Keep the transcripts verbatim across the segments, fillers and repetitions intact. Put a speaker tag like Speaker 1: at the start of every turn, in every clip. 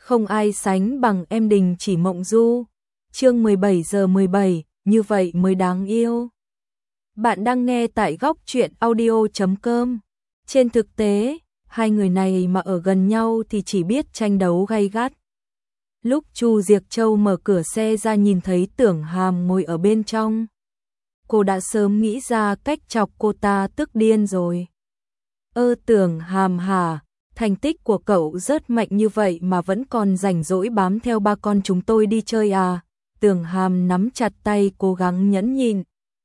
Speaker 1: Không ai sánh bằng em Đình Chỉ Mộng Du. Chương mười bảy giờ mười bảy, như vậy mới đáng yêu. Bạn đang nghe tại góc truyện audio chấm com. Trên thực tế, hai người này mà ở gần nhau thì chỉ biết tranh đấu gay gắt. Lúc Chu Diệc Châu mở cửa xe ra nhìn thấy Tưởng Hàm ngồi ở bên trong, cô đã sớm nghĩ ra cách chọc cô ta tức điên rồi. Ơ Tưởng Hàm hả, thành tích của cậu rất mạnh như vậy mà vẫn còn rảnh rỗi bám theo ba con chúng tôi đi chơi à? Tưởng Hàm nắm chặt tay cố gắng nhẫn nhịn.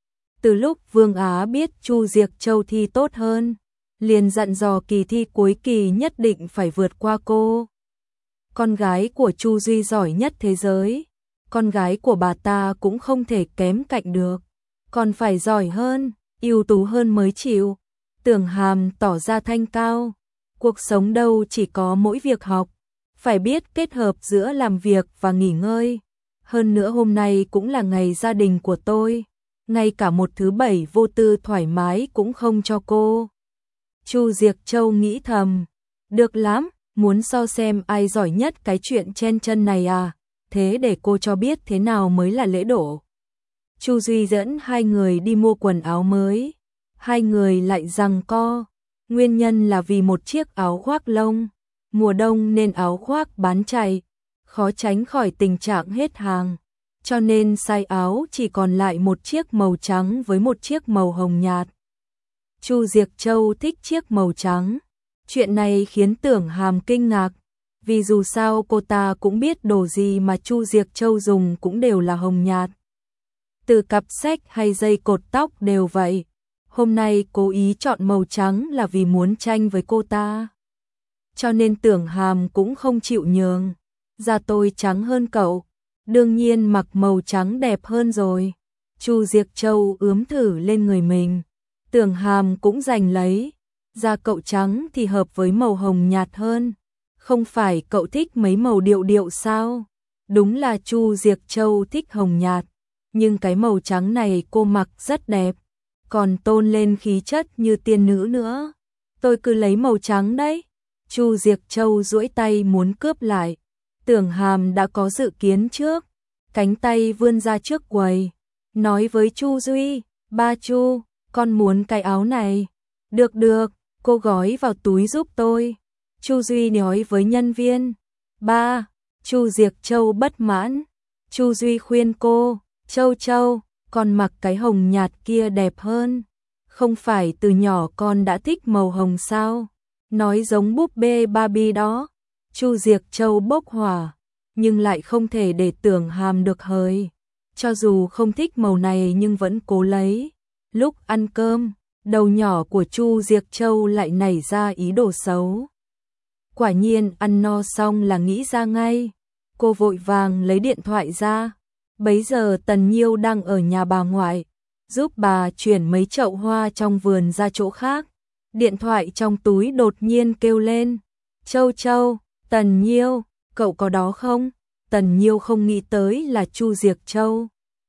Speaker 1: Từ lúc Vương Á biết Chu Diệc Châu thi tốt hơn, liền dặn dò kỳ thi cuối kỳ nhất định phải vượt qua cô. Con gái của Chu Duy giỏi nhất thế giới, con gái của bà ta cũng không thể kém cạnh được, còn phải giỏi hơn, ưu tú hơn mới chịu. Tưởng Hàm tỏ ra thanh cao, cuộc sống đâu chỉ có mỗi việc học, phải biết kết hợp giữa làm việc và nghỉ ngơi. Hơn nữa hôm nay cũng là ngày gia đình của tôi, ngay cả một thứ bảy vô tư thoải mái cũng không cho cô. Chu Diệc Châu nghĩ thầm, được lắm, muốn so xem ai giỏi nhất cái chuyện chen chân này à, thế để cô cho biết thế nào mới là lễ độ. Chu Duy dẫn hai người đi mua quần áo mới, hai người lại giằng co, nguyên nhân là vì một chiếc áo khoác lông, mùa đông nên áo khoác bán chạy, khó tránh khỏi tình trạng hết hàng, cho nên size áo chỉ còn lại một chiếc màu trắng với một chiếc màu hồng nhạt. Chu Diệc Châu thích chiếc màu trắng. Chuyện này khiến Tưởng Hàm kinh ngạc, vì dù sao cô ta cũng biết đồ gì mà Chu Diệc Châu dùng cũng đều là hồng nhạt. Từ cặp sách hay dây cột tóc đều vậy. Hôm nay cố ý chọn màu trắng là vì muốn tranh với cô ta. Cho nên Tưởng Hàm cũng không chịu nhường. Da tôi trắng hơn cậu, đương nhiên mặc màu trắng đẹp hơn rồi. Chu Diệc Châu ướm thử lên người mình. Tưởng Hàm cũng giành lấy. Da cậu trắng thì hợp với màu hồng nhạt hơn. Không phải cậu thích mấy màu điệu điệu sao? Đúng là Chu Diệc Châu thích hồng nhạt, nhưng cái màu trắng này cô mặc rất đẹp, còn tôn lên khí chất như tiên nữ nữa. Tôi cứ lấy màu trắng đấy. Chu Diệc Châu duỗi tay muốn cướp lại. Tưởng Hàm đã có dự kiến trước, cánh tay vươn ra trước quầy, nói với Chu Duy, ba Chu, con muốn cái áo này. Được được, cô gói vào túi giúp tôi. Chu Duy nói với nhân viên. Ba, Chu Diệc Châu bất mãn. Chu Duy khuyên cô, Châu Châu, con mặc cái hồng nhạt kia đẹp hơn. Không phải từ nhỏ con đã thích màu hồng sao? Nói giống búp bê Barbie đó. Chu Diệc Châu bốc hỏa, nhưng lại không thể để Tưởng Hàm được hời. Cho dù không thích màu này nhưng vẫn cố lấy. Lúc ăn cơm, đầu nhỏ của Chu Diệc Châu lại nảy ra ý đồ xấu. Quả nhiên ăn no xong là nghĩ ra ngay. Cô vội vàng lấy điện thoại ra. Bấy giờ Tần Nhiêu đang ở nhà bà ngoại, giúp bà chuyển mấy chậu hoa trong vườn ra chỗ khác. Điện thoại trong túi đột nhiên kêu lên. Châu Châu, Tần Nhiêu, cậu có đó không? Tần Nhiêu không nghĩ tới là Chu Diệc Châu.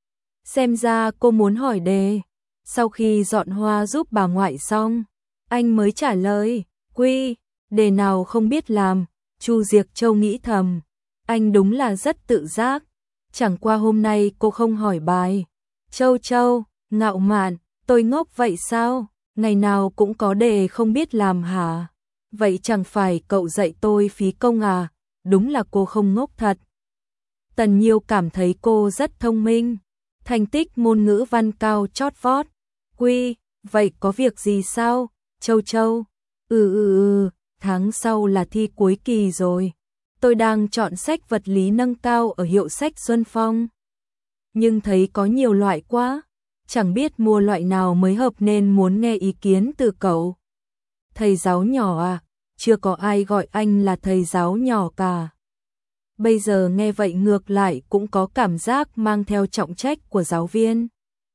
Speaker 1: Xem ra cô muốn hỏi đề. Sau khi dọn hoa giúp bà ngoại xong, anh mới trả lời, quy, đề nào không biết làm. Chu Diệc Châu nghĩ thầm, anh đúng là rất tự giác. Chẳng qua hôm nay cô không hỏi bài. Châu Châu, ngạo mạn, tôi ngốc vậy sao? Ngày nào cũng có đề không biết làm hả? Vậy chẳng phải cậu dạy tôi phí công à? Đúng là cô không ngốc thật. Tần Nhiêu cảm thấy cô rất thông minh, thành tích môn ngữ văn cao chót vót. Quy, vậy có việc gì sao? Châu Châu, ừ ừ ừ, tháng sau là thi cuối kỳ rồi. Tôi đang chọn sách vật lý nâng cao ở hiệu sách Xuân Phong. Nhưng thấy có nhiều loại quá, chẳng biết mua loại nào mới hợp nên muốn nghe ý kiến từ cậu. Thầy giáo nhỏ à? Chưa có ai gọi anh là thầy giáo nhỏ cả. Bây giờ nghe vậy ngược lại cũng có cảm giác mang theo trọng trách của giáo viên.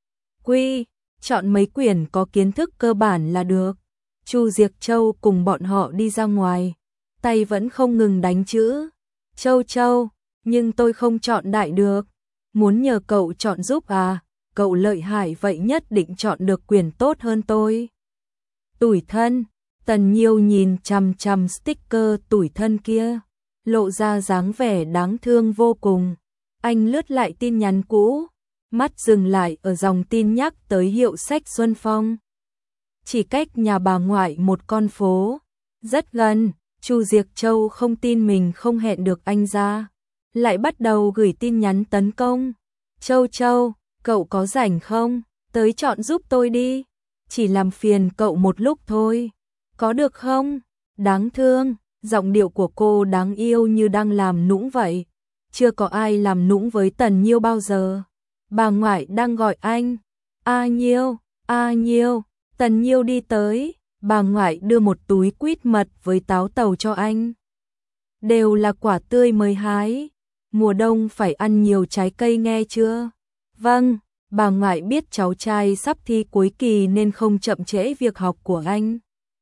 Speaker 1: Quy, chọn mấy quyển có kiến thức cơ bản là được. Chu Diệc Châu cùng bọn họ đi ra ngoài, tay vẫn không ngừng đánh chữ. Châu Châu, nhưng tôi không chọn đại được. Muốn nhờ cậu chọn giúp à? Cậu lợi hại vậy nhất định chọn được quyển tốt hơn tôi. Tủi thân, Tần Nhiêu nhìn chằm chằm sticker tủi thân kia. lộ ra dáng vẻ đáng thương vô cùng. Anh lướt lại tin nhắn cũ, mắt dừng lại ở dòng tin nhắc tới hiệu sách Xuân Phong. Chỉ cách nhà bà ngoại một con phố, rất gần. Chu Diệc Châu không tin mình không hẹn được anh ra, lại bắt đầu gửi tin nhắn tấn công. Châu Châu, cậu có rảnh không? Tới chọn giúp tôi đi. Chỉ làm phiền cậu một lúc thôi. Có được không? Đáng thương, giọng điệu của cô đáng yêu như đang làm nũng vậy. Chưa có ai làm nũng với Tần Nhiêu bao giờ. Bà ngoại đang gọi anh. A Nhiêu, A Nhiêu. Tần Nhiêu đi tới, bà ngoại đưa một túi quýt mật với táo tàu cho anh. Đều là quả tươi mới hái. Mùa đông phải ăn nhiều trái cây nghe chưa? Vâng, bà ngoại biết cháu trai sắp thi cuối kỳ nên không chậm trễ việc học của anh.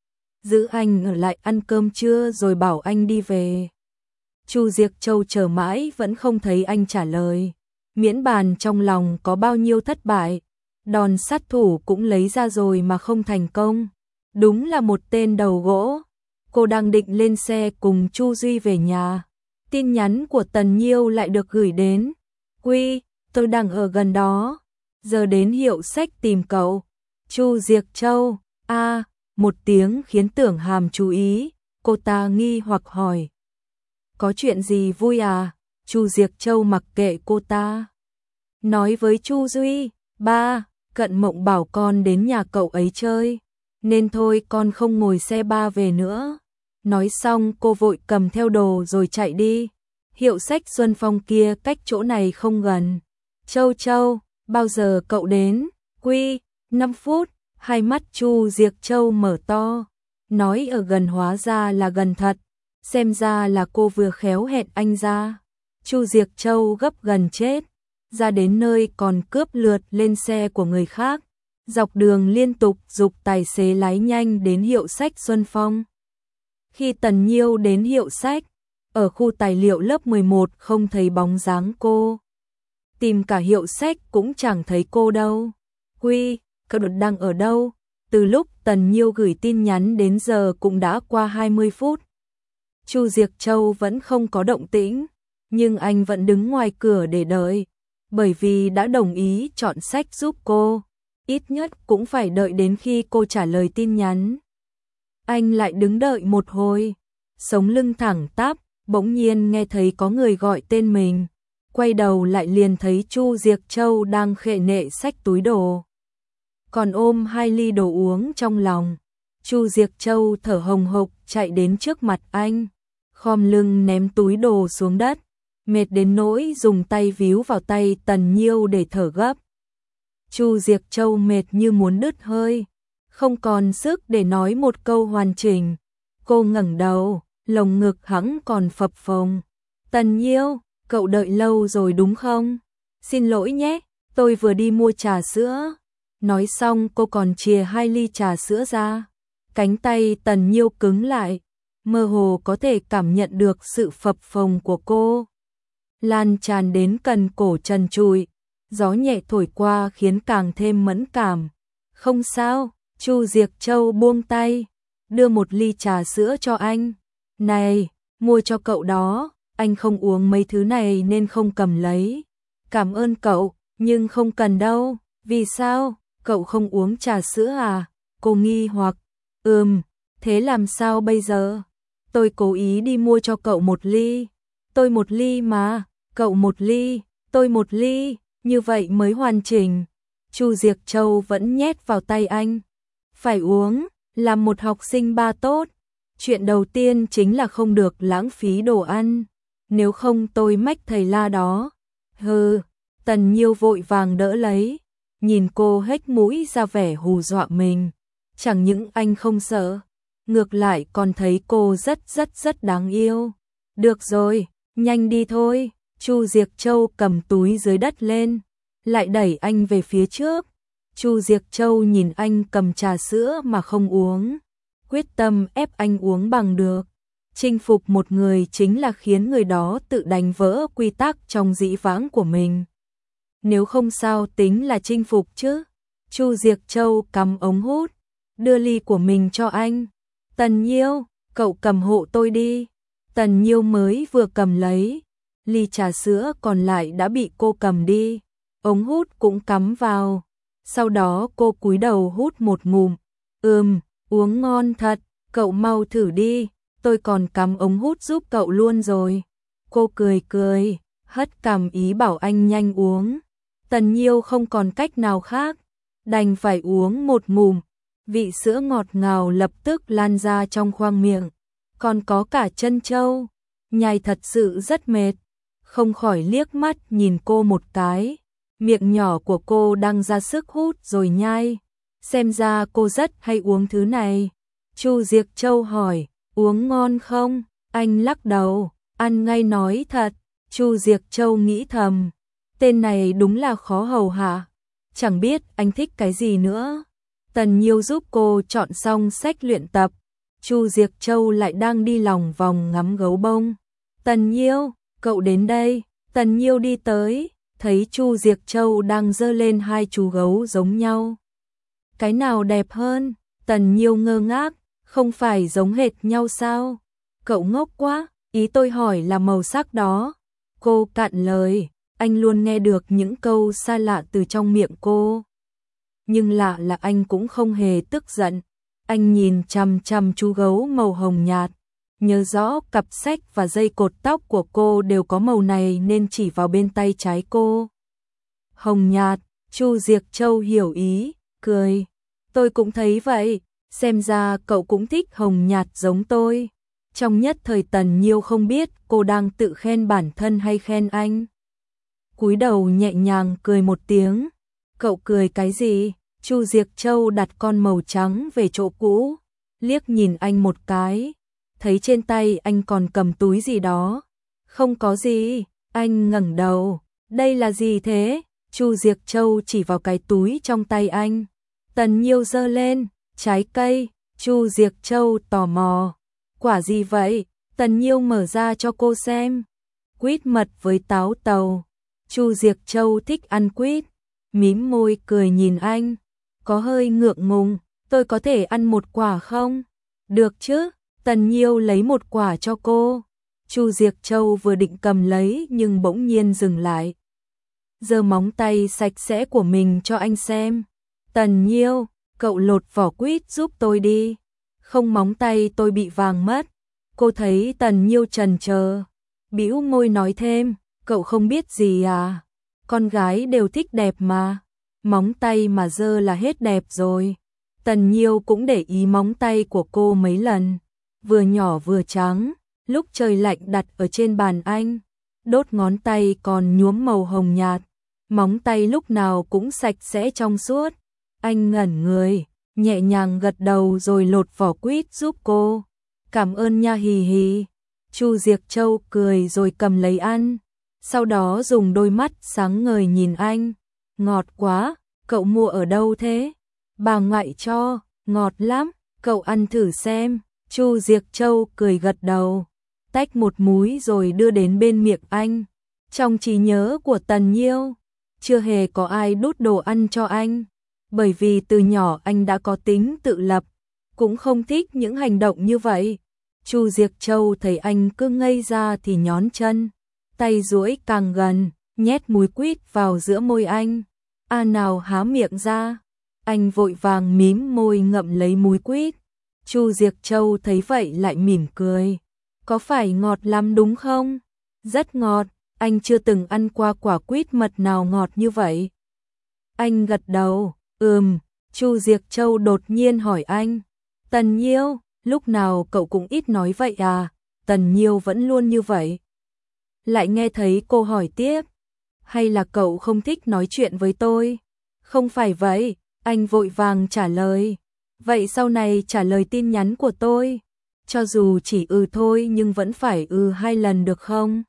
Speaker 1: Giữ anh ở lại ăn cơm trưa rồi bảo anh đi về. Chu Diệc Châu chờ mãi vẫn không thấy anh trả lời. Miễn bàn trong lòng có bao nhiêu thất bại, đòn sát thủ cũng lấy ra rồi mà không thành công. Đúng là một tên đầu gỗ. Cô đang định lên xe cùng Chu Duy về nhà. Tin nhắn của Tần Nhiêu lại được gửi đến. Quy, tôi đang ở gần đó. Giờ đến hiệu sách tìm cậu. Chu Diệc Châu, a à, một tiếng khiến Tưởng Hàm chú ý. Cô ta nghi hoặc hỏi. Có chuyện gì vui à? Chu Diệc Châu mặc kệ cô ta. Nói với Chu Duy, ba, Cận Mộng bảo con đến nhà cậu ấy chơi. Nên thôi con không ngồi xe ba về nữa. Nói xong cô vội cầm theo đồ rồi chạy đi. Hiệu sách Xuân Phong kia cách chỗ này không gần. Châu Châu, bao giờ cậu đến? Quy, năm phút. Hai mắt Chu Diệc Châu mở to. Nói ở gần hóa ra là gần thật. Xem ra là cô vừa khéo hẹn anh ra. Chu Diệc Châu gấp gần chết. Ra đến nơi còn cướp lượt lên xe của người khác. Dọc đường liên tục giục tài xế lái nhanh đến hiệu sách Xuân Phong. Khi Tần Nhiêu đến hiệu sách, ở khu tài liệu lớp mười một không thấy bóng dáng cô. Tìm cả hiệu sách cũng chẳng thấy cô đâu. Quy, cậu đang ở đâu? Từ lúc Tần Nhiêu gửi tin nhắn đến giờ cũng đã qua hai mươi phút. Chu Diệc Châu vẫn không có động tĩnh, nhưng anh vẫn đứng ngoài cửa để đợi, bởi vì đã đồng ý chọn sách giúp cô. Ít nhất cũng phải đợi đến khi cô trả lời tin nhắn. Anh lại đứng đợi một hồi, sống lưng thẳng tắp, bỗng nhiên nghe thấy có người gọi tên mình. Quay đầu lại liền thấy Chu Diệc Châu đang khệ nệ xách túi đồ, còn ôm hai ly đồ uống trong lòng. Chu Diệc Châu thở hồng hộc chạy đến trước mặt anh, khom lưng ném túi đồ xuống đất, mệt đến nỗi dùng tay víu vào tay Tần Nhiêu để thở gấp. Chu Diệc Châu mệt như muốn đứt hơi, không còn sức để nói một câu hoàn chỉnh. Cô ngẩng đầu, lồng ngực hẵng còn phập phồng. Tần Nhiêu, cậu đợi lâu rồi đúng không? Xin lỗi nhé, tôi vừa đi mua trà sữa. Nói xong cô còn chìa hai ly trà sữa ra. Cánh tay Tần Nhiêu cứng lại, mơ hồ có thể cảm nhận được sự phập phồng của cô. Lan tràn đến cần cổ trần trụi, gió nhẹ thổi qua khiến càng thêm mẫn cảm. Không sao, Chu Diệc Châu buông tay, đưa một ly trà sữa cho anh. Này, mua cho cậu đó, anh không uống mấy thứ này nên không cầm lấy. Cảm ơn cậu, nhưng không cần đâu. Vì sao, cậu không uống trà sữa à? Cô nghi hoặc. Ừm, thế làm sao bây giờ? Tôi cố ý đi mua cho cậu một ly. Tôi một ly mà, cậu một ly, tôi một ly, như vậy mới hoàn chỉnh. Chu Diệc Châu vẫn nhét vào tay anh. Phải uống, làm một học sinh ba tốt. Chuyện đầu tiên chính là không được lãng phí đồ ăn. Nếu không tôi mách thầy La đó. Hừ, Tần Nhiêu vội vàng đỡ lấy. Nhìn cô hếch mũi ra vẻ hù dọa mình. Chẳng những anh không sợ, ngược lại còn thấy cô rất rất rất đáng yêu. Được rồi, nhanh đi thôi. Chu Diệc Châu cầm túi dưới đất lên, lại đẩy anh về phía trước. Chu Diệc Châu nhìn anh cầm trà sữa mà không uống, quyết tâm ép anh uống bằng được. Chinh phục một người chính là khiến người đó tự đánh vỡ quy tắc trong dĩ vãng của mình. Nếu không sao tính là chinh phục chứ. Chu Diệc Châu cắm ống hút, đưa ly của mình cho anh. Tần Nhiêu, cậu cầm hộ tôi đi. Tần Nhiêu mới vừa cầm lấy, ly trà sữa còn lại đã bị cô cầm đi, ống hút cũng cắm vào. Sau đó cô cúi đầu hút một ngụm. Ừm, uống ngon thật, cậu mau thử đi, tôi còn cắm ống hút giúp cậu luôn rồi. Cô cười cười, hất cằm ý bảo anh nhanh uống. Tần Nhiêu không còn cách nào khác, đành phải uống một ngụm. Vị sữa ngọt ngào lập tức lan ra trong khoang miệng, còn có cả trân châu, nhai thật sự rất mệt. Không khỏi liếc mắt nhìn cô một cái, miệng nhỏ của cô đang ra sức hút rồi nhai, xem ra cô rất hay uống thứ này. Chu Diệc Châu hỏi, uống ngon không? Anh lắc đầu, ăn ngay nói thật. Chu Diệc Châu nghĩ thầm, tên này đúng là khó hầu hạ, chẳng biết anh thích cái gì nữa. Tần Nhiêu giúp cô chọn xong sách luyện tập, Chu Diệc Châu lại đang đi lòng vòng ngắm gấu bông. Tần Nhiêu, cậu đến đây. Tần Nhiêu đi tới, thấy Chu Diệc Châu đang giơ lên hai chú gấu giống nhau. Cái nào đẹp hơn? Tần Nhiêu ngơ ngác, không phải giống hệt nhau sao? Cậu ngốc quá, ý tôi hỏi là màu sắc đó. Cô cạn lời, anh luôn nghe được những câu xa lạ từ trong miệng cô. Nhưng lạ là anh cũng không hề tức giận. Anh nhìn chằm chằm chú gấu màu hồng nhạt, nhớ rõ cặp sách và dây cột tóc của cô đều có màu này nên chỉ vào bên tay trái cô. Hồng nhạt, Chu Diệc Châu hiểu ý, cười. Tôi cũng thấy vậy, xem ra cậu cũng thích hồng nhạt giống tôi. Trong nhất thời Tần Nhiêu không biết cô đang tự khen bản thân hay khen anh. Cúi đầu nhẹ nhàng cười một tiếng. Cậu cười cái gì? Chu Diệc Châu đặt con màu trắng về chỗ cũ, liếc nhìn anh một cái, thấy trên tay anh còn cầm túi gì đó. Không có gì, anh ngẩng đầu, đây là gì thế? Chu Diệc Châu chỉ vào cái túi trong tay anh. Tần Nhiêu giơ lên, trái cây. Chu Diệc Châu tò mò, quả gì vậy? Tần Nhiêu mở ra cho cô xem. Quýt mật với táo tàu. Chu Diệc Châu thích ăn quýt, mím môi cười nhìn anh, có hơi ngượng ngùng. Tôi có thể ăn một quả không? Được chứ? Tần Nhiêu lấy một quả cho cô. Chu Diệc Châu vừa định cầm lấy nhưng bỗng nhiên dừng lại, giơ móng tay sạch sẽ của mình cho anh xem. Tần Nhiêu, cậu lột vỏ quýt giúp tôi đi, không móng tay tôi bị vàng mất. Cô thấy Tần Nhiêu chần chờ, bĩu môi nói thêm, cậu không biết gì à? Con gái đều thích đẹp mà, móng tay mà dơ là hết đẹp rồi. Tần Nhiêu cũng để ý móng tay của cô mấy lần, vừa nhỏ vừa trắng, lúc trời lạnh đặt ở trên bàn anh, đốt ngón tay còn nhuốm màu hồng nhạt, móng tay lúc nào cũng sạch sẽ trong suốt. Anh ngẩn người, nhẹ nhàng gật đầu rồi lột vỏ quýt giúp cô. Cảm ơn nha hì hì. Chu Diệc Châu cười rồi cầm lấy ăn, sau đó dùng đôi mắt sáng ngời nhìn anh. Ngọt quá, cậu mua ở đâu thế? Bà ngoại cho, ngọt lắm, cậu ăn thử xem. Chu Diệc Châu cười gật đầu, tách một múi rồi đưa đến bên miệng anh. Trong trí nhớ của Tần Nhiêu, chưa hề có ai đút đồ ăn cho anh, bởi vì từ nhỏ anh đã có tính tự lập, cũng không thích những hành động như vậy. Chu Diệc Châu thấy anh cứ ngây ra thì nhón chân, tay duỗi càng gần, nhét múi quýt vào giữa môi anh. A nào há miệng ra, anh vội vàng mím môi ngậm lấy múi quýt. Chu Diệc Châu thấy vậy lại mỉm cười. Có phải ngọt lắm đúng không? Rất ngọt, anh chưa từng ăn qua quả quýt mật nào ngọt như vậy. Anh gật đầu, ừm. Chu Diệc Châu đột nhiên hỏi anh, Tần Nhiêu, lúc nào cậu cũng ít nói vậy à? Tần Nhiêu vẫn luôn như vậy. Lại nghe thấy cô hỏi tiếp, hay là cậu không thích nói chuyện với tôi? Không phải vậy, anh vội vàng trả lời. Vậy sau này trả lời tin nhắn của tôi, cho dù chỉ ừ thôi nhưng vẫn phải ừ hai lần được không?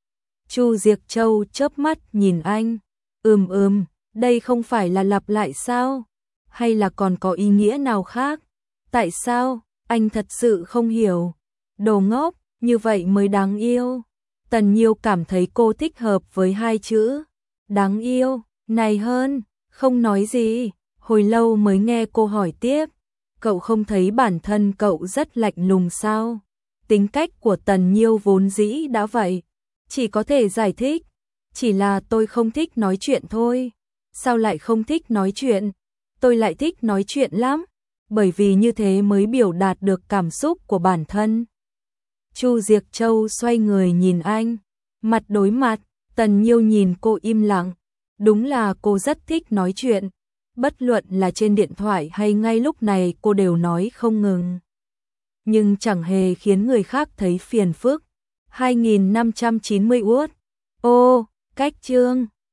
Speaker 1: Chu Diệc Châu chớp mắt nhìn anh, ừm ừm, đây không phải là lặp lại sao? Hay là còn có ý nghĩa nào khác? Tại sao? Anh thật sự không hiểu. Đồ ngốc, như vậy mới đáng yêu. Tần Nhiêu cảm thấy cô thích hợp với hai chữ đáng yêu này hơn, không nói gì. Hồi lâu mới nghe cô hỏi tiếp, cậu không thấy bản thân cậu rất lạnh lùng sao? tính cách của Tần Nhiêu vốn dĩ đã vậy, chỉ có thể giải thích, chỉ là tôi không thích nói chuyện thôi. Sao lại không thích nói chuyện? Tôi lại thích nói chuyện lắm, bởi vì như thế mới biểu đạt được cảm xúc của bản thân. Chu Diệc Châu xoay người nhìn anh, mặt đối mặt, Tần Nhiêu nhìn cô im lặng, đúng là cô rất thích nói chuyện, bất luận là trên điện thoại hay ngay lúc này cô đều nói không ngừng. Nhưng chẳng hề khiến người khác thấy phiền phức. hai nghìn năm trăm chín mươi uất. Ô, cách chương